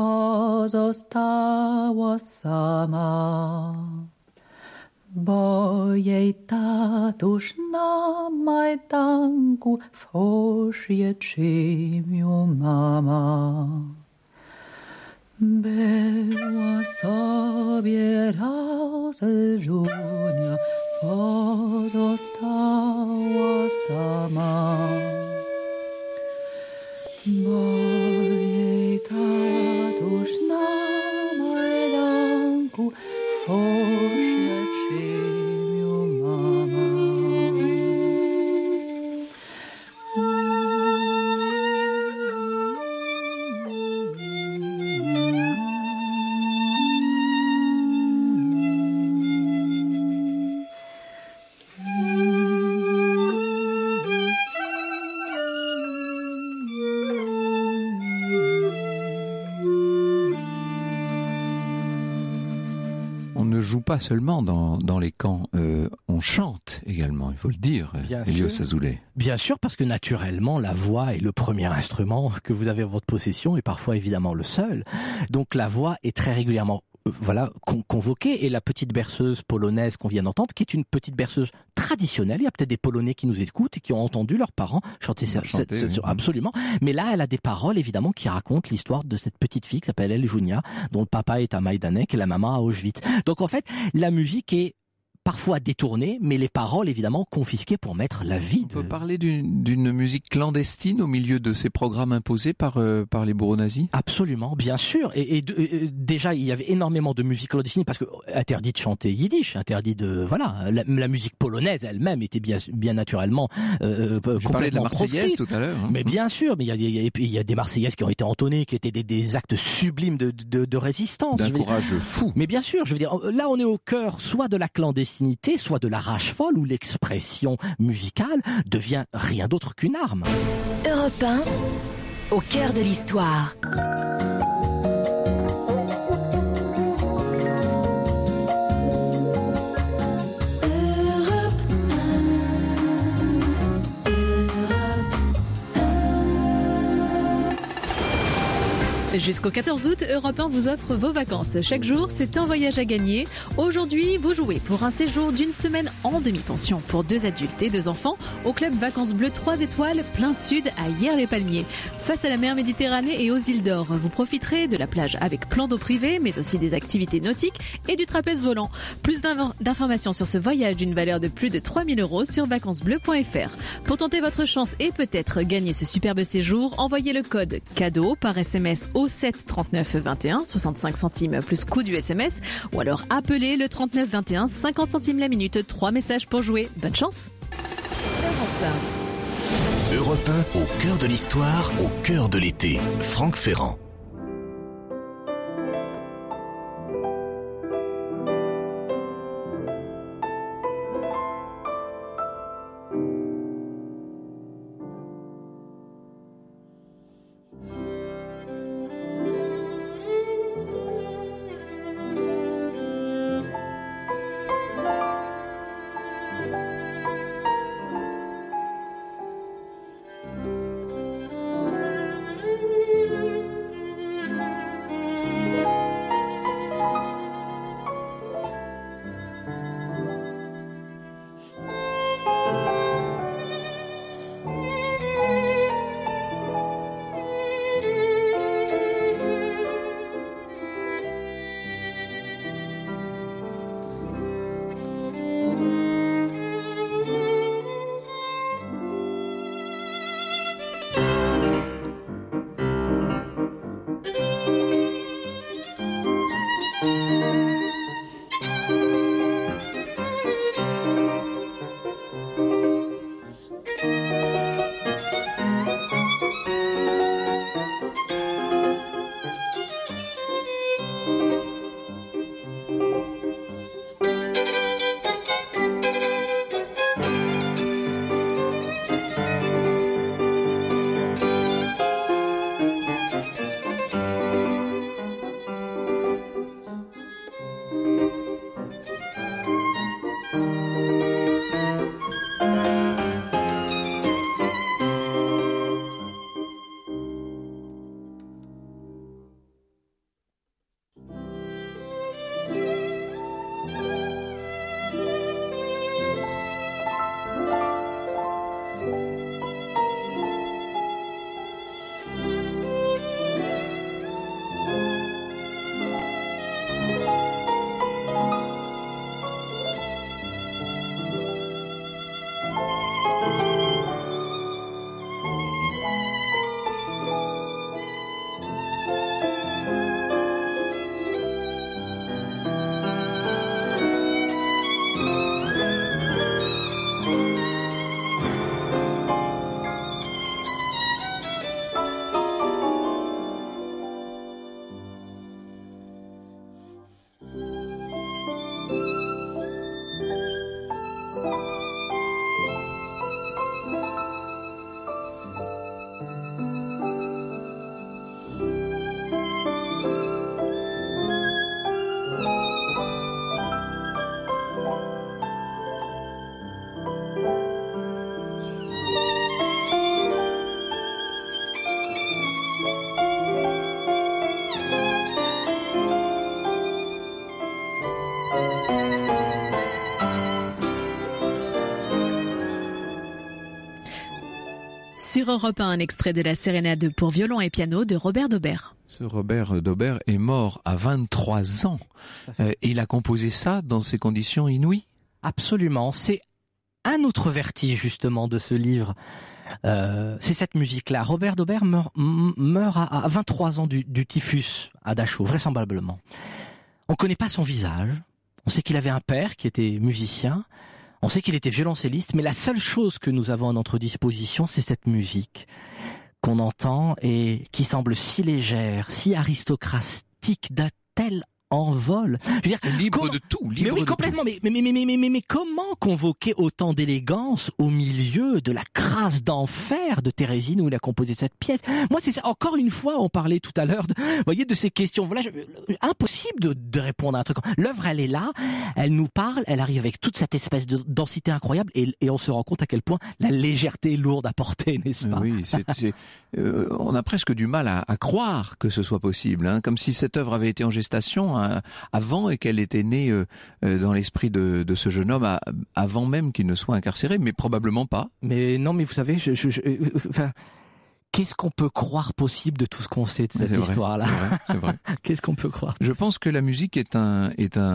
pozostała sama, bo jej tatuś na Majdanku w hoszie czymił mama. Była sobie raz Elżunia, pozostała sama, bo jej tatuś na Majdanku w hoszie czymił mama. Joue pas seulement dans les camps, on chante également, il faut le dire, Elios Azoulay. Bien sûr, parce que naturellement, la voix est le premier instrument que vous avez à votre possession et parfois évidemment le seul. Donc la voix est très régulièrement convoquée, et la petite berceuse polonaise qu'on vient d'entendre, qui est une petite berceuse traditionnelle. Il y a peut-être des Polonais qui nous écoutent et qui ont entendu leurs parents chanter ça. Absolument. Mais là, elle a des paroles, évidemment, qui racontent l'histoire de cette petite fille qui s'appelle Elżunia, dont le papa est à Majdanek et la maman à Auschwitz. Donc en fait, la musique est parfois détournées, mais les paroles évidemment confisquées pour mettre la vie. On peut parler d'une musique clandestine au milieu de ces programmes imposés par les bourreaux nazis? Absolument, bien sûr. Et déjà, il y avait énormément de musique clandestine parce que interdit de chanter yiddish, interdit de la musique polonaise elle-même était bien naturellement Je parlais de la Marseillaise tout à l'heure. Mais bien sûr, mais il y a des Marseillaises qui ont été entonnées, qui étaient des actes sublimes de résistance. D'un courage fou. Mais bien sûr, je veux dire, là on est au cœur soit de la clandestinité, soit de la rage folle où l'expression musicale devient rien d'autre qu'une arme. Europe 1, au cœur de l'histoire. Jusqu'au 14 août, Europe 1 vous offre vos vacances. Chaque jour, c'est un voyage à gagner. Aujourd'hui, vous jouez pour un séjour d'une semaine en demi-pension pour 2 adultes et 2 enfants au club Vacances Bleues 3 étoiles, plein sud à Hyères-les-Palmiers. Face à la mer Méditerranée et aux îles d'Or, vous profiterez de la plage avec plan d'eau privé, mais aussi des activités nautiques et du trapèze volant. Plus d'informations sur ce voyage d'une valeur de plus de 3 000 € sur vacancesbleues.fr. Pour tenter votre chance et peut-être gagner ce superbe séjour, envoyez le code cadeau par SMS au 7 39 21, 65 centimes plus coût du SMS, ou alors appelez le 39 21, 50 centimes la minute, 3 messages pour jouer. Bonne chance. Europe 1, au cœur de l'histoire, au cœur de l'été. Franck Ferrand. Sur Europe 1, un extrait de la sérénade pour violon et piano de Robert Daubert. Ce Robert Daubert est mort à 23 ans. Il a composé ça dans ces conditions inouïes. Absolument. C'est un autre vertige justement de ce livre. C'est cette musique-là. Robert Dobert meurt à 23 ans du typhus à Dachau, vraisemblablement. On connaît pas son visage. On sait qu'il avait un père qui était musicien. On sait qu'il était violoncelliste. Mais la seule chose que nous avons à notre disposition, c'est cette musique qu'on entend et qui semble si légère, si aristocratique, d'un tel envol. Je veux dire, Libre de tout. Mais oui, complètement. Mais comment convoquer autant d'élégance au milieu de la crasse d'enfer de Thérésine où il a composé cette pièce? Moi, c'est ça. Encore une fois, on parlait tout à l'heure, vous voyez, de ces questions. Voilà, impossible de répondre à un truc. L'œuvre, elle est là, elle nous parle, elle arrive avec toute cette espèce de densité incroyable et on se rend compte à quel point la légèreté est lourde à porter, n'est-ce pas? Oui, on a presque du mal à croire que ce soit possible, hein, comme si cette œuvre avait été en gestation avant et qu'elle était née dans l'esprit de ce jeune homme avant même qu'il ne soit incarcéré, mais probablement pas. Mais non, mais vous savez, enfin, qu'est-ce qu'on peut croire possible de tout ce qu'on sait de cette histoire-là? C'est vrai. Qu'est-ce qu'on peut croire? Je pense que la musique est un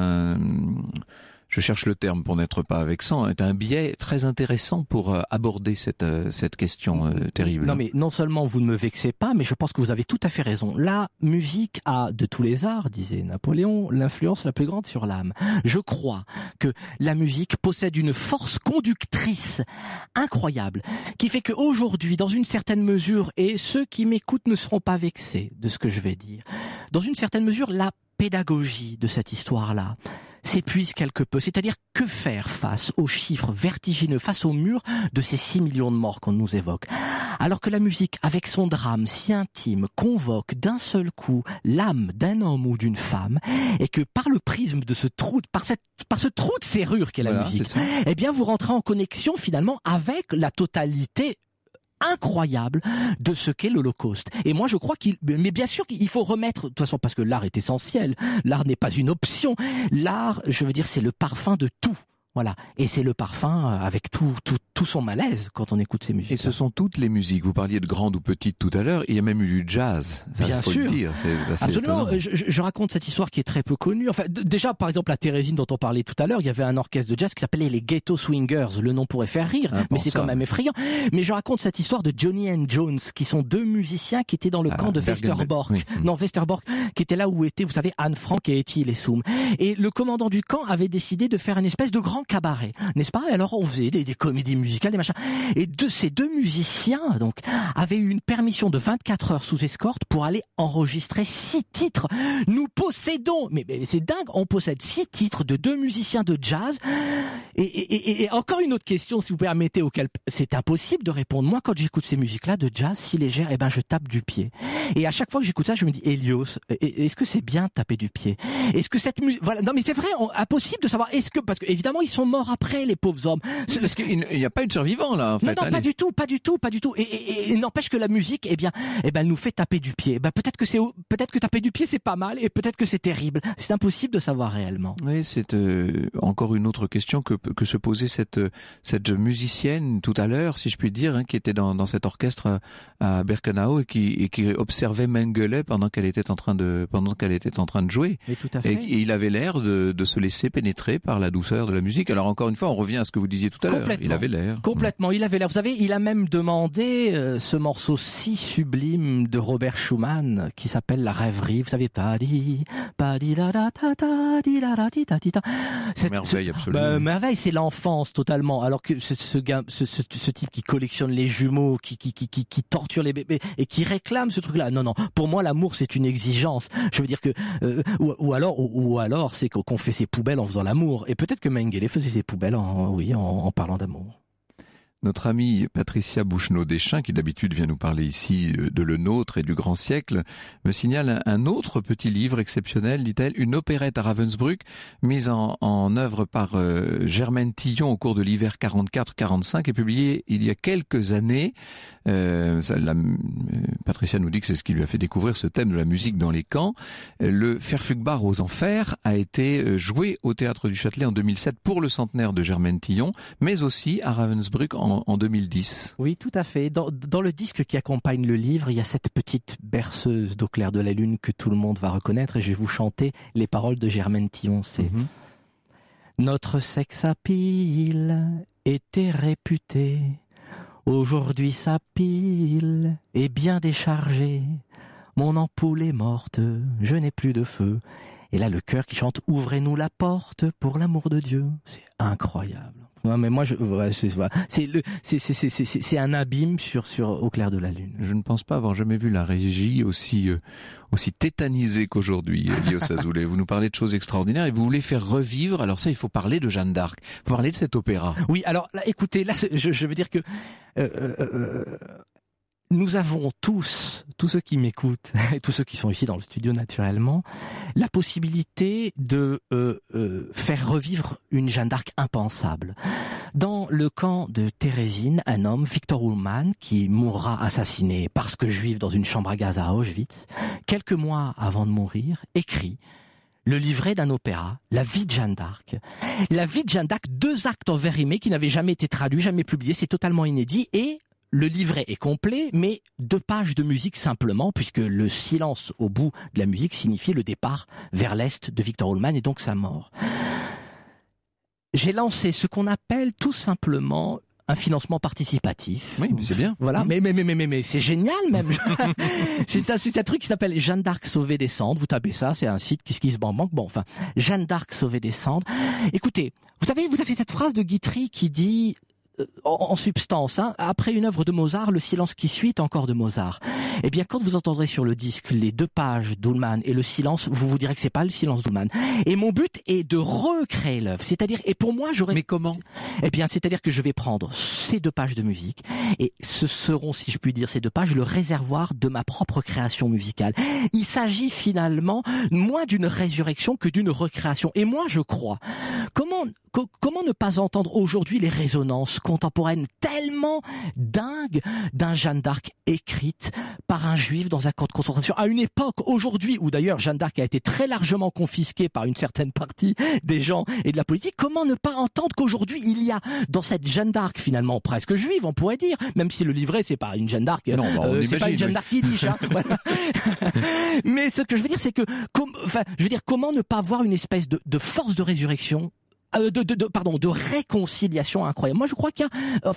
je cherche le terme pour n'être pas vexant, est un biais très intéressant pour aborder cette question terrible. Non, mais non seulement vous ne me vexez pas, mais je pense que vous avez tout à fait raison. La musique a, de tous les arts, disait Napoléon, l'influence la plus grande sur l'âme. Je crois que la musique possède une force conductrice incroyable, qui fait qu'aujourd'hui, dans une certaine mesure, et ceux qui m'écoutent ne seront pas vexés de ce que je vais dire, dans une certaine mesure, la pédagogie de cette histoire-là s'épuise quelque peu. C'est-à-dire, que faire face aux chiffres vertigineux, face au mur de ces 6 millions de morts qu'on nous évoque? Alors que la musique, avec son drame si intime, convoque d'un seul coup l'âme d'un homme ou d'une femme, et que par le prisme de ce trou, par ce trou de serrure qu'est la musique, eh bien, vous rentrez en connexion finalement avec la totalité incroyable de ce qu'est l'Holocauste. Et moi, je crois mais bien sûr qu'il faut remettre, de toute façon, parce que l'art est essentiel. L'art n'est pas une option. L'art, je veux dire, c'est le parfum de tout. Voilà. Et c'est le parfum avec tout son malaise quand on écoute ces musiques. Et ce sont toutes les musiques. Vous parliez de grandes ou petites tout à l'heure. Il y a même eu du jazz. Ça, bien faut sûr. Le dire. C'est assez absolument. Étonnant. Je raconte cette histoire qui est très peu connue. Enfin, déjà, par exemple, à Thérésine dont on parlait tout à l'heure, il y avait un orchestre de jazz qui s'appelait les Ghetto Swingers. Le nom pourrait faire rire, mais c'est quand même effrayant. Mais je raconte cette histoire de Johnny and Jones, qui sont deux musiciens qui étaient dans le camp de Westerbork. Oui. Non, Westerbork, qui était là où étaient, vous savez, Anne Frank et Etty Lessum. Et le commandant du camp avait décidé de faire une espèce de grand cabaret, n'est-ce pas? Et alors on faisait des comédies musicales, des machins. Et ces deux musiciens, donc, avaient eu une permission de 24 heures sous escorte pour aller enregistrer 6 titres. Nous possédons, mais c'est dingue, on possède 6 titres de 2 musiciens de jazz. Et encore une autre question, si vous permettez, auquel c'est impossible de répondre. Moi, quand j'écoute ces musiques-là de jazz si légères, eh ben, je tape du pied. Et à chaque fois que j'écoute ça, je me dis, Hélios, est-ce que c'est bien de taper du pied? Est-ce que cette musique, voilà, non, mais c'est vrai, impossible de savoir, parce que, évidemment, ils sont morts après, les pauvres hommes. Parce qu'il n'y a pas eu de survivants, là, en fait. Non, pas du tout. Et n'empêche que la musique, eh bien, elle nous fait taper du pied. Ben, peut-être que taper du pied, c'est pas mal, et peut-être que c'est terrible. C'est impossible de savoir réellement. Oui, c'est encore une autre question que se posait cette musicienne tout à l'heure, si je puis dire, hein, qui était dans cet orchestre à Birkenau et qui observait Mengele pendant qu'elle était en train de jouer. Et tout à fait. Et il avait l'air de se laisser pénétrer par la douceur de la musique. Alors encore une fois, on revient à ce que vous disiez tout à l'heure. Il avait l'air. Complètement, il avait l'air. Vous savez, il a même demandé ce morceau si sublime de Robert Schumann qui s'appelle La Rêverie. Vous savez, merveille absolument. Merveille, c'est l'enfance totalement. Alors que ce type qui collectionne les jumeaux, qui torture les bébés et qui réclame ce truc-là. Non, pour moi, l'amour c'est une exigence. Je veux dire que ou alors c'est qu'on fait ses poubelles en faisant l'amour. Et peut-être que Mengele faisait ses poubelles en parlant d'amour. Notre amie Patricia Bouchenaud-Deschamps, qui d'habitude vient nous parler ici de Le Nôtre et du Grand Siècle, me signale un autre petit livre exceptionnel, dit-elle, une opérette à Ravensbrück, mise en œuvre par Germaine Tillon au cours de l'hiver 44-45 et publiée il y a quelques années. Patricia nous dit que c'est ce qui lui a fait découvrir ce thème de la musique dans les camps. Le Verfügbar aux Enfers a été joué au Théâtre du Châtelet en 2007 pour le centenaire de Germaine Tillon, mais aussi à Ravensbrück en 2010. Oui, tout à fait. Dans le disque qui accompagne le livre, il y a cette petite berceuse d'Au clair de la lune que tout le monde va reconnaître et je vais vous chanter les paroles de Germaine Tillon. C'est Notre sex appeal était réputé. Aujourd'hui sa pile est bien déchargée. Mon ampoule est morte, je n'ai plus de feu. Et là le chœur qui chante « Ouvrez-nous la porte pour l'amour de Dieu ». C'est incroyable. Non, mais moi, c'est un abîme sur Au clair de la lune. Je ne pense pas avoir jamais vu la régie aussi tétanisée qu'aujourd'hui, Elios Azoulay. Vous nous parlez de choses extraordinaires et vous voulez faire revivre. Alors ça, il faut parler de Jeanne d'Arc. Il faut parler de cet opéra. Oui, alors là, écoutez, là, je veux dire que nous avons tous ceux qui m'écoutent et tous ceux qui sont ici dans le studio naturellement, la possibilité de faire revivre une Jeanne d'Arc impensable. Dans le camp de Térésine, un homme, Victor Ullmann, qui mourra assassiné parce que juif dans une chambre à gaz à Auschwitz, quelques mois avant de mourir, écrit le livret d'un opéra, La vie de Jeanne d'Arc. La vie de Jeanne d'Arc, 2 actes en vers rimés qui n'avaient jamais été traduits, jamais publiés, c'est totalement inédit et le livret est complet, mais 2 pages de musique simplement, puisque le silence au bout de la musique signifie le départ vers l'Est de Victor Ullmann et donc sa mort. J'ai lancé ce qu'on appelle tout simplement un financement participatif. Oui, mais c'est bien. Voilà, mais c'est génial même. c'est un truc qui s'appelle Jeanne d'Arc sauvée des cendres. Vous tapez ça, c'est un site qui se banque. Bon, enfin, Jeanne d'Arc sauvée des cendres. Écoutez, vous avez cette phrase de Guitry qui dit en substance, hein, après une œuvre de Mozart, le silence qui suit est encore de Mozart. Eh bien, quand vous entendrez sur le disque les 2 pages d'Ullmann et le silence, vous vous direz que c'est pas le silence d'Ullmann. Et mon but est de recréer l'œuvre. C'est-à-dire, et pour moi, Mais comment ? Eh bien, c'est-à-dire que je vais prendre ces 2 pages de musique et ce seront, si je puis dire, ces 2 pages, le réservoir de ma propre création musicale. Il s'agit finalement moins d'une résurrection que d'une recréation. Et moi, je crois, comment ne pas entendre aujourd'hui les résonances contemporaines tellement dingues d'un Jeanne d'Arc écrite par un juif dans un camp de concentration à une époque aujourd'hui où d'ailleurs Jeanne d'Arc a été très largement confisquée par une certaine partie des gens et de la politique. Comment ne pas entendre qu'aujourd'hui il y a dans cette Jeanne d'Arc finalement presque juive, on pourrait dire, même si le livret c'est pas une Jeanne d'Arc, c'est pas une Jeanne d'Arc yiddish, hein. Voilà. Mais ce que je veux dire c'est que comment ne pas voir une espèce de force de résurrection, de réconciliation incroyable. Moi, je crois qu'il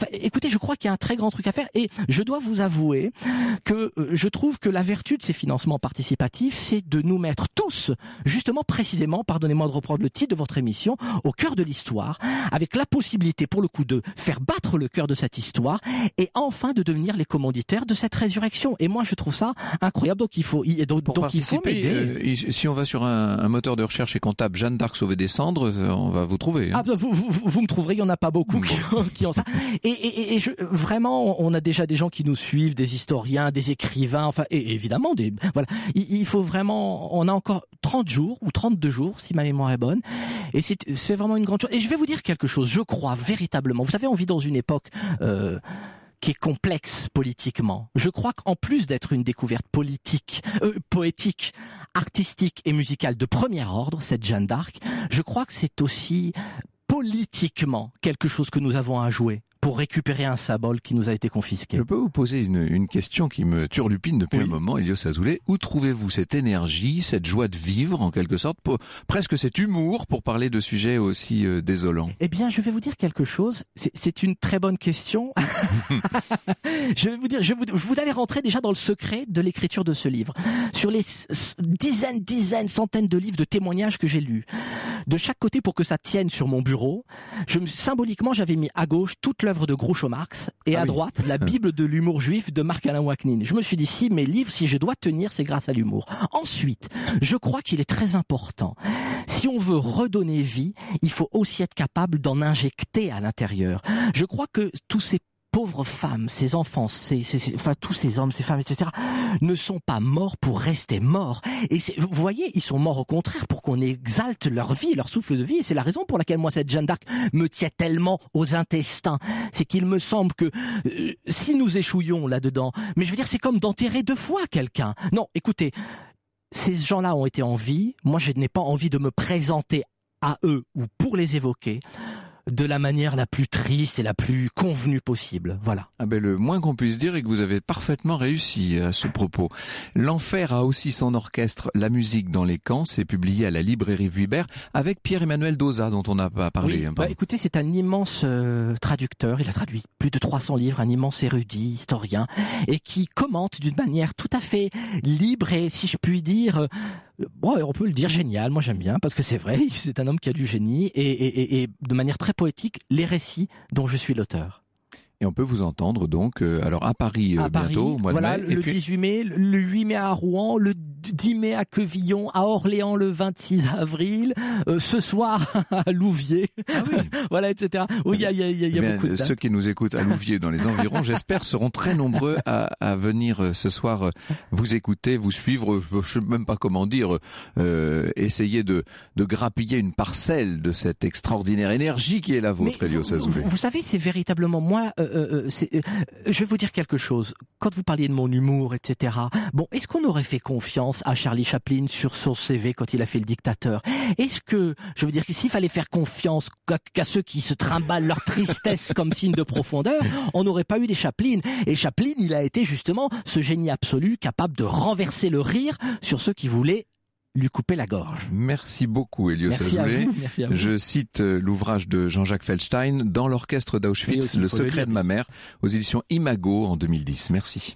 y a un très grand truc à faire et je dois vous avouer que je trouve que la vertu de ces financements participatifs, c'est de nous mettre tous, justement, précisément, pardonnez-moi de reprendre le titre de votre émission, au cœur de l'histoire, avec la possibilité, pour le coup, de faire battre le cœur de cette histoire et enfin de devenir les commanditaires de cette résurrection. Et moi, je trouve ça incroyable. Donc, il faut m'aider. Si on va sur un moteur de recherche et qu'on tape Jeanne d'Arc sauvée des cendres, on va vous trouver. Hein. Ah, vous me trouverez, il n'y en a pas beaucoup qui ont ça. Et vraiment, on a déjà des gens qui nous suivent, des historiens, des écrivains, enfin, et évidemment, voilà. Il faut vraiment, on a encore 30 jours, ou 32 jours, si ma mémoire est bonne. Et c'est vraiment une grande chose. Et je vais vous dire quelque chose, je crois véritablement. Vous savez, on vit dans une époque, qui est complexe politiquement. Je crois qu'en plus d'être une découverte politique, poétique, artistique et musicale de premier ordre, cette Jeanne d'Arc, je crois que c'est aussi politiquement quelque chose que nous avons à jouer pour récupérer un symbole qui nous a été confisqué. Je peux vous poser une question qui me turlupine depuis un moment, Elios Azoulay. Où trouvez-vous cette énergie, cette joie de vivre, en quelque sorte, presque cet humour pour parler de sujets aussi désolants? Eh bien, je vais vous dire quelque chose. C'est une très bonne question. Je vais vous dire, vous allez rentrer déjà dans le secret de l'écriture de ce livre. Sur les dizaines, centaines de livres de témoignages que j'ai lus, de chaque côté pour que ça tienne sur mon bureau, symboliquement, j'avais mis à gauche toute l'œuvre de Groucho Marx et à droite la Bible de l'humour juif de Marc-Alain Waknin. Je me suis dit, si mes livres, si je dois tenir, c'est grâce à l'humour. Ensuite, je crois qu'il est très important. Si on veut redonner vie, il faut aussi être capable d'en injecter à l'intérieur. Je crois que tous ces pauvres femmes, ces enfants, enfin tous ces hommes, ces femmes, etc., ne sont pas morts pour rester morts. Et vous voyez, ils sont morts au contraire pour qu'on exalte leur vie, leur souffle de vie. Et c'est la raison pour laquelle moi cette Jeanne d'Arc me tient tellement aux intestins. C'est qu'il me semble que si nous échouions là-dedans, mais je veux dire, c'est comme d'enterrer 2 fois quelqu'un. Non, écoutez, ces gens-là ont été en vie. Moi, je n'ai pas envie de me présenter à eux ou pour les évoquer. de la manière la plus triste et la plus convenue possible. Voilà. Ah ben, le moins qu'on puisse dire est que vous avez parfaitement réussi à ce propos. L'Enfer a aussi son orchestre La musique dans les camps, c'est publié à la librairie Vuibert avec Pierre-Emmanuel Dauzat dont on n'a pas parlé. Oui, écoutez, c'est un immense traducteur, il a traduit plus de 300 livres, un immense érudit, historien, et qui commente d'une manière tout à fait libre et, si je puis dire, on peut le dire génial, moi j'aime bien, parce que c'est vrai, c'est un homme qui a du génie, et de manière très poétique, les récits dont je suis l'auteur. Et on peut vous entendre donc alors à Paris bientôt, au mois de mai. Le 18 mai, le 8 mai à Rouen, le 10 mai à Quevillon, à Orléans le 26 avril, ce soir à Louviers, voilà, etc. Oui, il y a beaucoup de dates. Ceux qui nous écoutent à Louviers dans les environs, j'espère, seront très nombreux à venir ce soir vous écouter, vous suivre, je ne sais même pas comment dire, essayer de grappiller une parcelle de cette extraordinaire énergie qui est la vôtre, Elios Azoulay. Vous savez, c'est véritablement moi. Je vais vous dire quelque chose. Quand vous parliez de mon humour, etc. Bon, est-ce qu'on aurait fait confiance à Charlie Chaplin sur son CV quand il a fait Le Dictateur? Est-ce que, je veux dire, s'il fallait faire confiance qu'à ceux qui se trimballent leur tristesse comme signe de profondeur, on n'aurait pas eu des Chaplin. Et Chaplin, il a été justement ce génie absolu capable de renverser le rire sur ceux qui voulaient lui couper la gorge. Merci beaucoup, Elios Azoulay. Merci à vous. Je cite l'ouvrage de Jean-Jacques Feldstein, Dans l'orchestre d'Auschwitz, Le secret de ma mère, aux éditions Imago en 2010. Merci.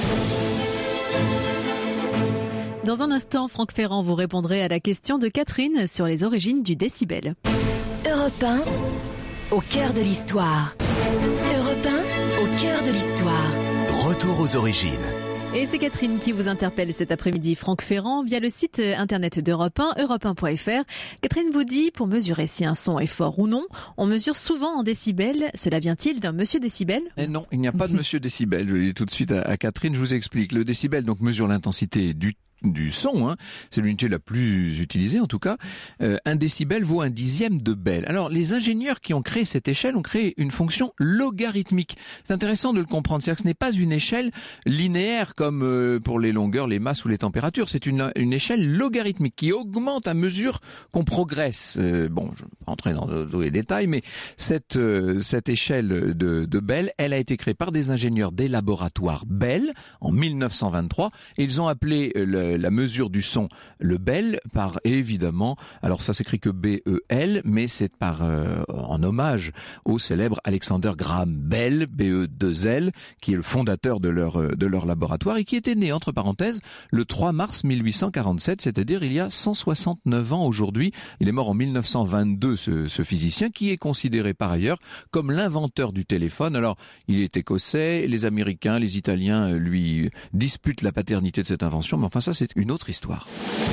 Dans un instant, Franck Ferrand, vous répondrez à la question de Catherine sur les origines du décibel. Europe 1, au cœur de l'histoire. Europe 1, au cœur de l'histoire. Retour aux origines. Et c'est Catherine qui vous interpelle cet après-midi, Franck Ferrand, via le site internet d'Europe 1, europe1.fr. Catherine vous dit, pour mesurer si un son est fort ou non, on mesure souvent en décibels. Cela vient-il d'un monsieur décibel? Non, il n'y a pas de monsieur décibel. Je le dis tout de suite à Catherine, je vous explique. Le décibel donc mesure l'intensité du son, hein. C'est l'unité la plus utilisée en tout cas. Un décibel vaut un dixième de bel. Alors les ingénieurs qui ont créé cette échelle ont créé une fonction logarithmique. C'est intéressant de le comprendre, c'est-à-dire que ce n'est pas une échelle linéaire comme pour les longueurs, les masses ou les températures. C'est une échelle logarithmique qui augmente à mesure qu'on progresse. Je ne vais pas entrer dans tous les détails, mais cette échelle de Bell, elle a été créée par des ingénieurs des laboratoires Bell en 1923 et ils ont appelé la mesure du son le Bell et évidemment, alors ça s'écrit que B-E-L, mais c'est en hommage au célèbre Alexander Graham Bell, B-E-2-L, qui est le fondateur de leur laboratoire et qui était né, entre parenthèses, le 3 mars 1847, c'est-à-dire il y a 169 ans aujourd'hui. Il est mort en 1922, ce physicien, qui est considéré par ailleurs comme l'inventeur du téléphone. Alors, il est écossais, les Américains, les Italiens lui disputent la paternité de cette invention, mais enfin ça c'est une autre histoire.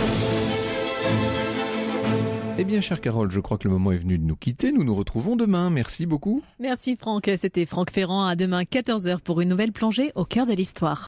Eh bien, chère Carole, je crois que le moment est venu de nous quitter. Nous nous retrouvons demain. Merci beaucoup. Merci Franck. C'était Franck Ferrand. À demain 14h pour une nouvelle plongée au cœur de l'histoire.